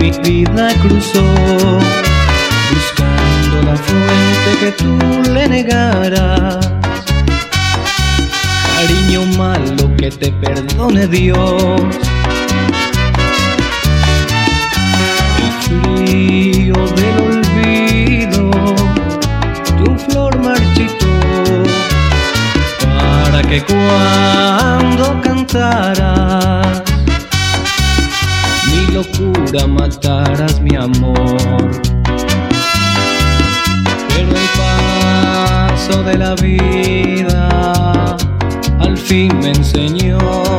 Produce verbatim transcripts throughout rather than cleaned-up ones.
mi vida cruzó, buscando la fuente que tú le negaras. Cariño malo que te perdone Dios. El frío del olvido, tu flor marchitó, para que cuando cantaras mi locura mataras mi amor. Pero el paso de la vida al fin me enseñó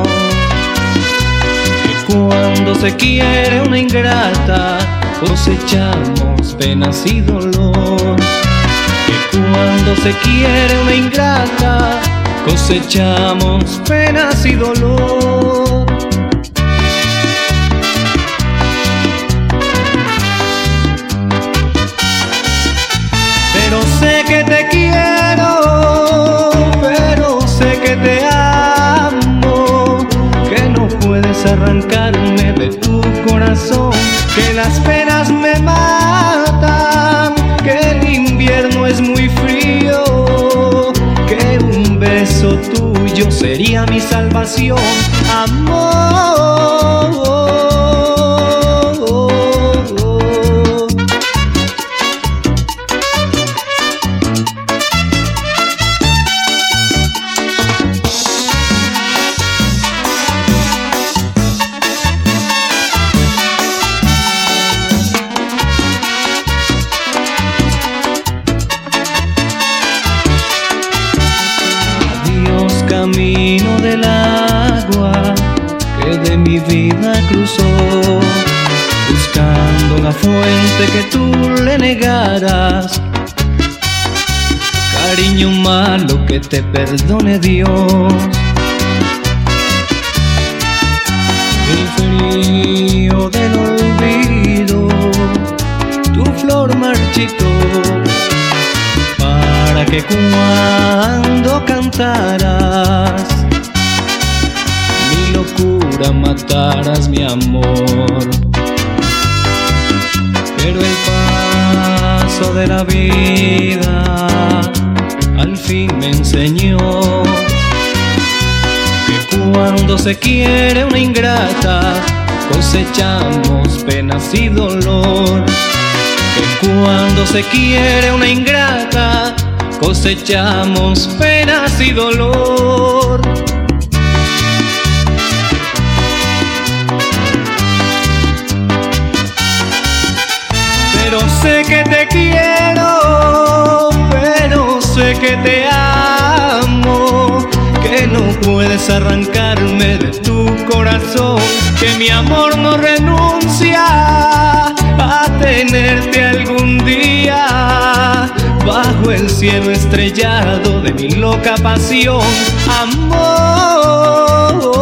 que cuando se quiere una ingrata cosechamos penas y dolor. Que cuando se quiere una ingrata cosechamos penas y dolor. Pero sé que te quiero, pero sé que te amo, que no puedes arrancarme de tu corazón, que las penas me matan, que el invierno es muy frío, que un beso tuyo sería mi salvación, amor. Camino del agua que de mi vida cruzó, buscando la fuente que tú le negaras. Cariño malo que te perdone Dios. El frío del olvido, tu flor marchitó, para que cuando cantaras mi locura mataras mi amor. Pero el paso de la vida al fin me enseñó que cuando se quiere una ingrata cosechamos penas y dolor. Que cuando se quiere una ingrata cosechamos penas y dolor. Pero sé que te quiero, pero sé que te amo, que no puedes arrancarme de tu corazón, que mi amor no renuncia a tenerte algún día bajo el cielo estrellado de mi loca pasión, amor.